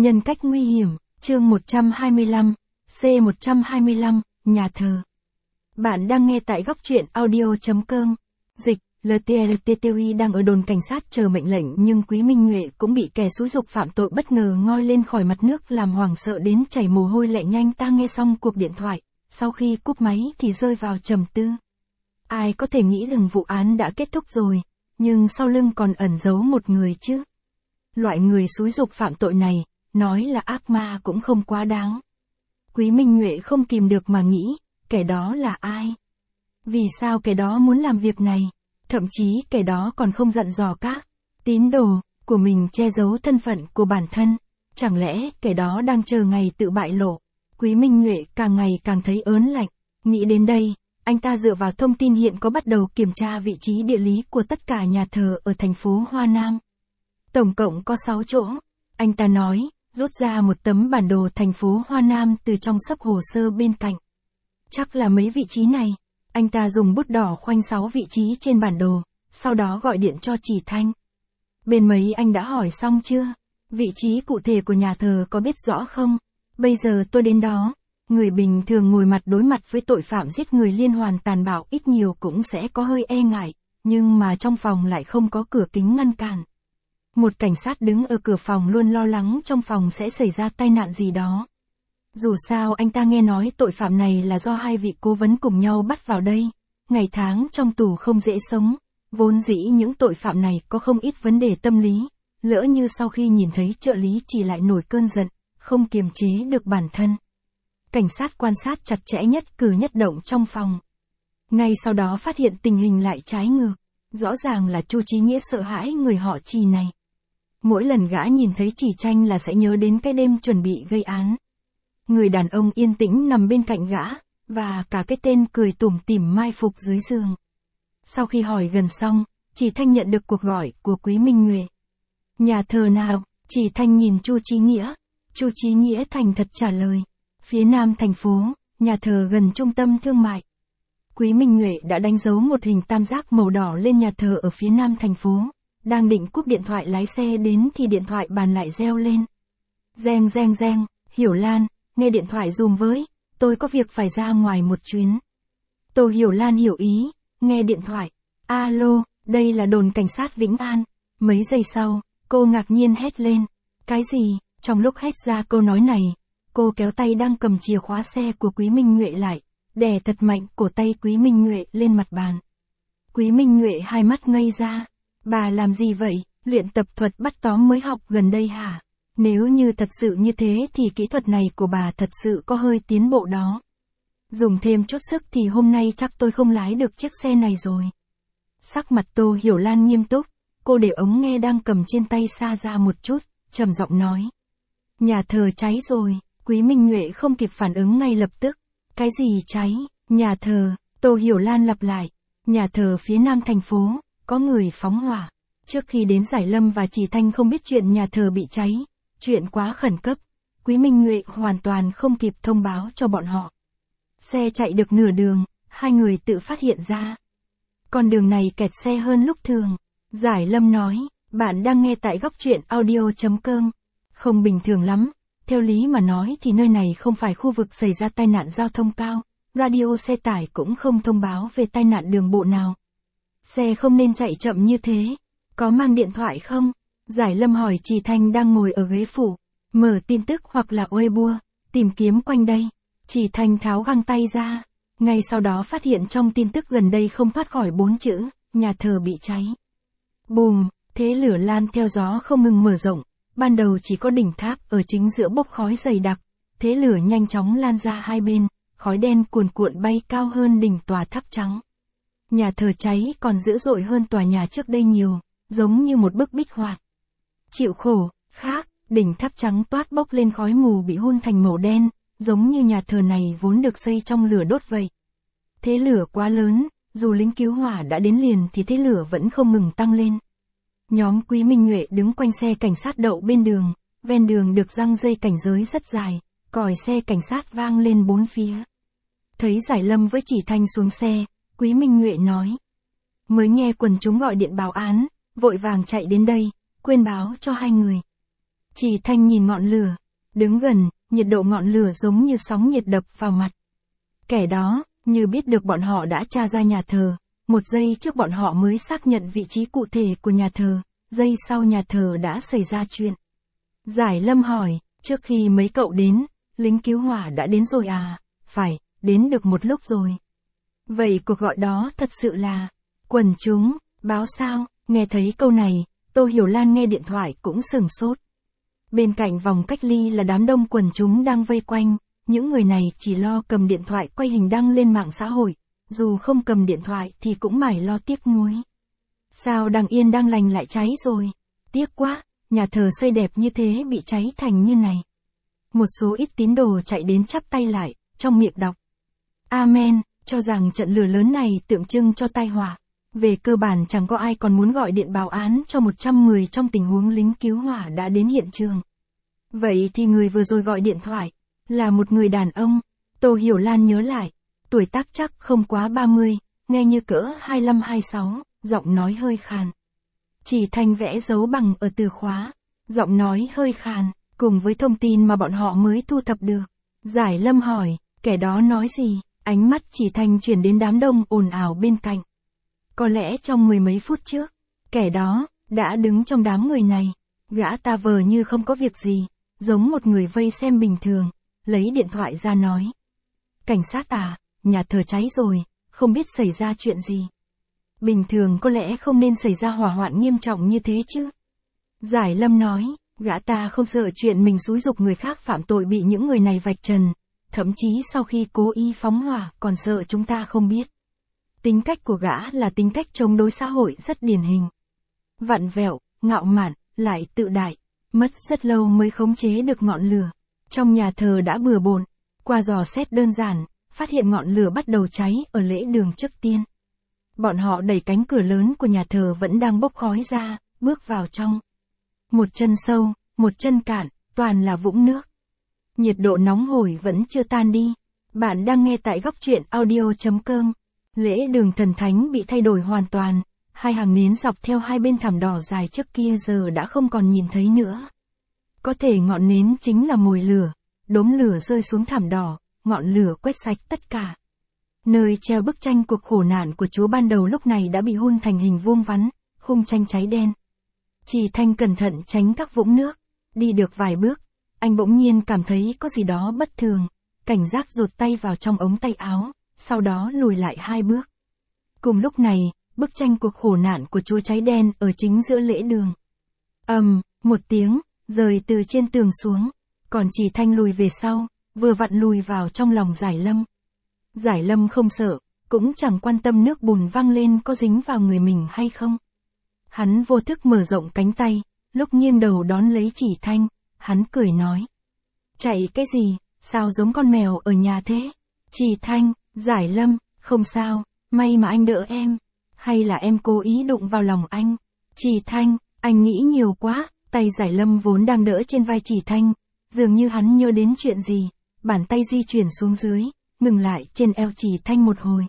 Nhân cách nguy hiểm, chương 125, C125, nhà thờ. Bạn đang nghe tại góc truyện audio.com. Dịch, LTRTTUI đang ở đồn cảnh sát chờ mệnh lệnh, nhưng Quý Minh Nhuệ cũng bị kẻ xúi giục phạm tội bất ngờ ngoi lên khỏi mặt nước làm hoảng sợ đến chảy mồ hôi lạnh. Nhanh ta nghe xong cuộc điện thoại, sau khi cúp máy thì rơi vào trầm tư. Ai có thể nghĩ rằng vụ án đã kết thúc rồi, nhưng sau lưng còn ẩn giấu một người chứ. Loại người xúi giục phạm tội này, nói là ác ma cũng không quá đáng. Quý Minh Nhuệ không kìm được mà nghĩ, kẻ đó là ai? Vì sao kẻ đó muốn làm việc này? Thậm chí kẻ đó còn không dặn dò các tín đồ của mình che giấu thân phận của bản thân. Chẳng lẽ kẻ đó đang chờ ngày tự bại lộ? Quý Minh Nhuệ càng ngày càng thấy ớn lạnh. Nghĩ đến đây, anh ta dựa vào thông tin hiện có bắt đầu kiểm tra vị trí địa lý của tất cả nhà thờ ở thành phố Hoa Nam. Tổng cộng có 6 chỗ. Anh ta nói, rút ra một tấm bản đồ thành phố Hoa Nam từ trong xấp hồ sơ bên cạnh. Chắc là mấy vị trí này. Anh ta dùng bút đỏ khoanh 6 vị trí trên bản đồ, sau đó gọi điện cho Chỉ Thanh. Bên mấy anh đã hỏi xong chưa? Vị trí cụ thể của nhà thờ có biết rõ không? Bây giờ tôi đến đó. Người bình thường ngồi mặt đối mặt với tội phạm giết người liên hoàn tàn bạo ít nhiều cũng sẽ có hơi e ngại, nhưng mà trong phòng lại không có cửa kính ngăn cản. Một cảnh sát đứng ở cửa phòng luôn lo lắng trong phòng sẽ xảy ra tai nạn gì đó. Dù sao anh ta nghe nói tội phạm này là do 2 vị cố vấn cùng nhau bắt vào đây. Ngày tháng trong tù không dễ sống. Vốn dĩ những tội phạm này có không ít vấn đề tâm lý. Lỡ như sau khi nhìn thấy trợ lý chỉ lại nổi cơn giận, không kiềm chế được bản thân. Cảnh sát quan sát chặt chẽ nhất cử nhất động trong phòng. Ngay sau đó phát hiện tình hình lại trái ngược. Rõ ràng là Chu Chí Nghĩa sợ hãi người họ Trì này. Mỗi lần gã nhìn thấy Chỉ Tranh là sẽ nhớ đến cái đêm chuẩn bị gây án. Người đàn ông yên tĩnh nằm bên cạnh gã, và cả cái tên cười tủm tỉm mai phục dưới giường. Sau khi hỏi gần xong, Chỉ Thanh nhận được cuộc gọi của Quý Minh Nhuệ. Nhà thờ nào? Chỉ Thanh nhìn Chu Chí Nghĩa. Chu Chí Nghĩa thành thật trả lời. Phía nam thành phố, nhà thờ gần trung tâm thương mại. Quý Minh Nhuệ đã đánh dấu một hình tam giác màu đỏ lên nhà thờ ở phía nam thành phố. Đang định cúp điện thoại lái xe đến thì điện thoại bàn lại reo lên. Reng reng reng, Hiểu Lan, nghe điện thoại dùm với, tôi có việc phải ra ngoài một chuyến. Tô Hiểu Lan hiểu ý, nghe điện thoại. Alo, đây là đồn cảnh sát Vĩnh An. Mấy giây sau, cô ngạc nhiên hét lên. Cái gì? Trong lúc hét ra câu nói này, cô kéo tay đang cầm chìa khóa xe của Quý Minh Nhuệ lại, đè thật mạnh cổ tay Quý Minh Nhuệ lên mặt bàn. Quý Minh Nhuệ hai mắt ngây ra. Bà làm gì vậy? Luyện tập thuật bắt tóm mới học gần đây hả? Nếu như thật sự như thế thì kỹ thuật này của bà thật sự có hơi tiến bộ đó. Dùng thêm chút sức thì hôm nay chắc tôi không lái được chiếc xe này rồi. Sắc mặt Tô Hiểu Lan nghiêm túc, cô để ống nghe đang cầm trên tay xa ra một chút, trầm giọng nói. Nhà thờ cháy rồi. Quý Minh Nhuệ không kịp phản ứng ngay lập tức. Cái gì cháy? Nhà thờ, Tô Hiểu Lan lặp lại. Nhà thờ phía nam thành phố, có người phóng hỏa. Trước khi đến Giải Lâm và Chỉ Thanh không biết chuyện nhà thờ bị cháy. Chuyện quá khẩn cấp. Quý Minh Nhuệ hoàn toàn không kịp thông báo cho bọn họ. Xe chạy được nửa đường, hai người tự phát hiện ra. Con đường này kẹt xe hơn lúc thường. Giải Lâm nói, bạn đang nghe tại góc truyện audio.com. Không bình thường lắm. Theo lý mà nói thì nơi này không phải khu vực xảy ra tai nạn giao thông cao. Radio xe tải cũng không thông báo về tai nạn đường bộ nào. Xe không nên chạy chậm như thế. Có mang điện thoại không? Giải Lâm hỏi Chỉ Thanh đang ngồi ở ghế phụ. Mở tin tức hoặc là Weibo, tìm kiếm quanh đây. Chỉ Thanh tháo găng tay ra. Ngay sau đó phát hiện trong tin tức gần đây không thoát khỏi 4 chữ, nhà thờ bị cháy. Bùm, thế lửa lan theo gió không ngừng mở rộng. Ban đầu chỉ có đỉnh tháp ở chính giữa bốc khói dày đặc. Thế lửa nhanh chóng lan ra hai bên, khói đen cuồn cuộn bay cao hơn đỉnh tòa tháp trắng. Nhà thờ cháy còn dữ dội hơn tòa nhà trước đây nhiều, giống như một bức bích họa. Chịu khổ, khác, đỉnh tháp trắng toát bốc lên khói mù bị hun thành màu đen, giống như nhà thờ này vốn được xây trong lửa đốt vậy. Thế lửa quá lớn, dù lính cứu hỏa đã đến liền thì thế lửa vẫn không ngừng tăng lên. Nhóm Quý Minh Nhuệ đứng quanh xe cảnh sát đậu bên đường, ven đường được giăng dây cảnh giới rất dài, còi xe cảnh sát vang lên bốn phía. Thấy Giải Lâm với Chỉ Thanh xuống xe, Quý Minh Nhuệ nói. Mới nghe quần chúng gọi điện báo án, vội vàng chạy đến đây, quên báo cho hai người. Chỉ Thanh nhìn ngọn lửa. Đứng gần, nhiệt độ ngọn lửa giống như sóng nhiệt đập vào mặt. Kẻ đó, như biết được bọn họ đã tra ra nhà thờ. Một giây trước bọn họ mới xác nhận vị trí cụ thể của nhà thờ. Giây sau nhà thờ đã xảy ra chuyện. Giải Lâm hỏi, trước khi mấy cậu đến, lính cứu hỏa đã đến rồi à? Phải, đến được một lúc rồi. Vậy cuộc gọi đó thật sự là quần chúng, báo sao? Nghe thấy câu này, Tô Hiểu Lan nghe điện thoại cũng sửng sốt. Bên cạnh vòng cách ly là đám đông quần chúng đang vây quanh, những người này chỉ lo cầm điện thoại quay hình đăng lên mạng xã hội, dù không cầm điện thoại thì cũng mải lo tiếc nuối. Sao đang yên đang lành lại cháy rồi? Tiếc quá, nhà thờ xây đẹp như thế bị cháy thành như này. Một số ít tín đồ chạy đến chắp tay lại, trong miệng đọc Amen, cho rằng trận lửa lớn này tượng trưng cho tai họa. Về cơ bản chẳng có ai còn muốn gọi điện báo án cho 100 người trong tình huống lính cứu hỏa đã đến hiện trường. Vậy thì người vừa rồi gọi điện thoại, là một người đàn ông. Tô Hiểu Lan nhớ lại, tuổi tác chắc không quá 30, nghe như cỡ 25-26, giọng nói hơi khàn. Chỉ Thanh vẽ dấu bằng ở từ khóa, giọng nói hơi khàn, cùng với thông tin mà bọn họ mới thu thập được. Giải Lâm hỏi, kẻ đó nói gì? Ánh mắt Chỉ Thanh chuyển đến đám đông ồn ào bên cạnh. Có lẽ trong mười mấy phút trước, kẻ đó đã đứng trong đám người này. Gã ta vờ như không có việc gì, giống một người vây xem bình thường, lấy điện thoại ra nói. Cảnh sát à, nhà thờ cháy rồi, không biết xảy ra chuyện gì. Bình thường có lẽ không nên xảy ra hỏa hoạn nghiêm trọng như thế chứ. Giải Lâm nói, gã ta không sợ chuyện mình xúi giục người khác phạm tội bị những người này vạch trần. Thậm chí sau khi cố ý phóng hỏa còn sợ chúng ta không biết. Tính cách của gã là tính cách chống đối xã hội rất điển hình. Vặn vẹo, ngạo mạn, lại tự đại. Mất rất lâu mới khống chế được ngọn lửa. Trong nhà thờ đã bừa bộn. Qua dò xét đơn giản, phát hiện ngọn lửa bắt đầu cháy ở lễ đường trước tiên. Bọn họ đẩy cánh cửa lớn của nhà thờ vẫn đang bốc khói ra, bước vào trong. Một chân sâu, một chân cạn, toàn là vũng nước. Nhiệt độ nóng hổi vẫn chưa tan đi. Bạn đang nghe tại góc truyện audio.com. Lễ đường thần thánh bị thay đổi hoàn toàn. Hai hàng nến dọc theo hai bên thảm đỏ dài trước kia giờ đã không còn nhìn thấy nữa. Có thể ngọn nến chính là mồi lửa. Đốm lửa rơi xuống thảm đỏ, ngọn lửa quét sạch tất cả. Nơi treo bức tranh cuộc khổ nạn của Chúa ban đầu lúc này đã bị hun thành hình vuông vắn, khung tranh cháy đen. Chỉ Thanh cẩn thận tránh các vũng nước. Đi được vài bước, anh bỗng nhiên cảm thấy có gì đó bất thường. Cảnh giác rụt tay vào trong ống tay áo, sau đó lùi lại 2 bước. Cùng lúc này, bức tranh cuộc khổ nạn của Chúa cháy đen ở chính giữa lễ đường. Một tiếng, rời từ trên tường xuống. Còn Chỉ Thanh lùi về sau, vừa vặn lùi vào trong lòng Giải Lâm. Giải Lâm không sợ, cũng chẳng quan tâm nước bùn văng lên có dính vào người mình hay không. Hắn vô thức mở rộng cánh tay, lúc nghiêng đầu đón lấy Chỉ Thanh, hắn cười nói. Chạy cái gì, sao giống con mèo ở nhà thế? Chỉ Thanh, Giải Lâm, không sao, may mà anh đỡ em. Hay là em cố ý đụng vào lòng anh? Chỉ Thanh, anh nghĩ nhiều quá. Tay Giải Lâm vốn đang đỡ trên vai Chỉ Thanh, dường như hắn nhớ đến chuyện gì, bàn tay di chuyển xuống dưới, ngừng lại trên eo Chỉ Thanh một hồi.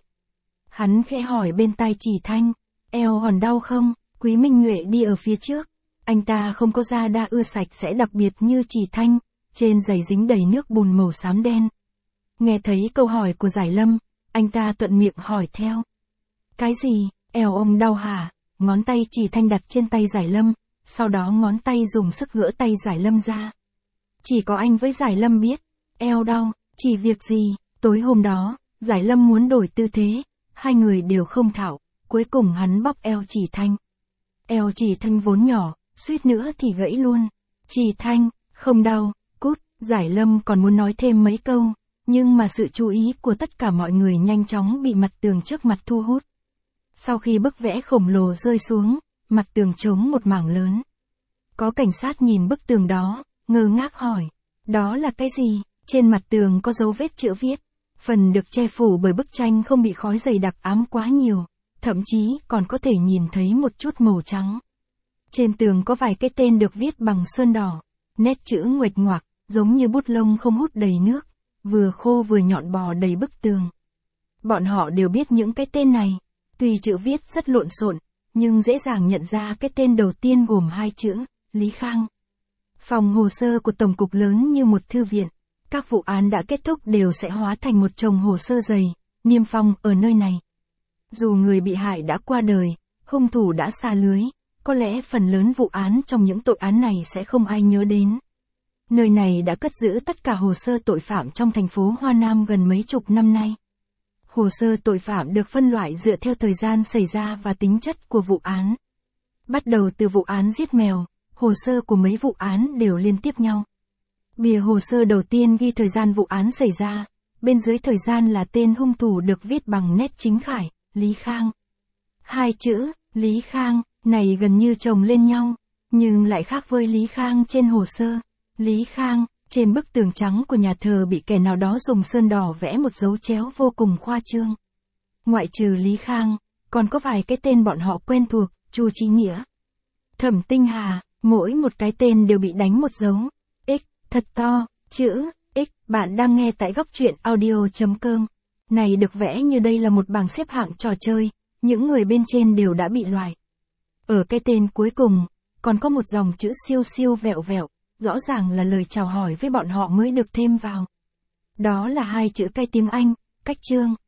Hắn khẽ hỏi bên tai Chỉ Thanh, eo còn đau không? Quý Minh Nhuệ đi ở phía trước, anh ta không có da đa ưa sạch sẽ đặc biệt như Chỉ Thanh, trên giày dính đầy nước bùn màu xám đen. Nghe thấy câu hỏi của Giải Lâm, anh ta thuận miệng hỏi theo. Cái gì, eo ông đau hả? Ngón tay Chỉ Thanh đặt trên tay Giải Lâm, sau đó ngón tay dùng sức gỡ tay Giải Lâm ra. Chỉ có anh với Giải Lâm biết, eo đau, chỉ việc gì, tối hôm đó, Giải Lâm muốn đổi tư thế, hai người đều không thạo, cuối cùng hắn bóp eo Chỉ Thanh. Eo Chỉ Thanh vốn nhỏ, suýt nữa thì gãy luôn. Chỉ Thanh, không đau, cút, Giải Lâm còn muốn nói thêm mấy câu, nhưng mà sự chú ý của tất cả mọi người nhanh chóng bị mặt tường trước mặt thu hút. Sau khi bức vẽ khổng lồ rơi xuống, mặt tường trống một mảng lớn. Có cảnh sát nhìn bức tường đó, ngơ ngác hỏi, đó là cái gì? Trên mặt tường có dấu vết chữ viết, phần được che phủ bởi bức tranh không bị khói dày đặc ám quá nhiều, thậm chí còn có thể nhìn thấy một chút màu trắng. Trên tường có vài cái tên được viết bằng sơn đỏ, nét chữ nguệch ngoạc, giống như bút lông không hút đầy nước, vừa khô vừa nhọn bò đầy bức tường. Bọn họ đều biết những cái tên này, tuy chữ viết rất lộn xộn, nhưng dễ dàng nhận ra cái tên đầu tiên gồm 2 chữ, Lý Khang. Phòng hồ sơ của Tổng cục lớn như một thư viện. Các vụ án đã kết thúc đều sẽ hóa thành một chồng hồ sơ dày, niêm phong ở nơi này. Dù người bị hại đã qua đời, hung thủ đã sa lưới, có lẽ phần lớn vụ án trong những tội án này sẽ không ai nhớ đến. Nơi này đã cất giữ tất cả hồ sơ tội phạm trong thành phố Hoa Nam gần mấy chục năm nay. Hồ sơ tội phạm được phân loại dựa theo thời gian xảy ra và tính chất của vụ án. Bắt đầu từ vụ án giết mèo, hồ sơ của mấy vụ án đều liên tiếp nhau. Bìa hồ sơ đầu tiên ghi thời gian vụ án xảy ra, bên dưới thời gian là tên hung thủ được viết bằng nét chính khải, Lý Khang. Hai chữ, Lý Khang, này gần như chồng lên nhau, nhưng lại khác với Lý Khang trên hồ sơ. Lý Khang, trên bức tường trắng của nhà thờ bị kẻ nào đó dùng sơn đỏ vẽ một dấu chéo vô cùng khoa trương. Ngoại trừ Lý Khang, còn có vài cái tên bọn họ quen thuộc, Chu Chí Nghĩa, Thẩm Tinh Hà, mỗi một cái tên đều bị đánh một dấu X, thật to, chữ X. Bạn đang nghe tại góc truyện audio.com. Này được vẽ như đây là một bảng xếp hạng trò chơi, những người bên trên đều đã bị loại. Ở cái tên cuối cùng, còn có một dòng chữ siêu siêu vẹo vẹo, rõ ràng là lời chào hỏi với bọn họ mới được thêm vào. Đó là hai chữ cái tiếng Anh, cách chương.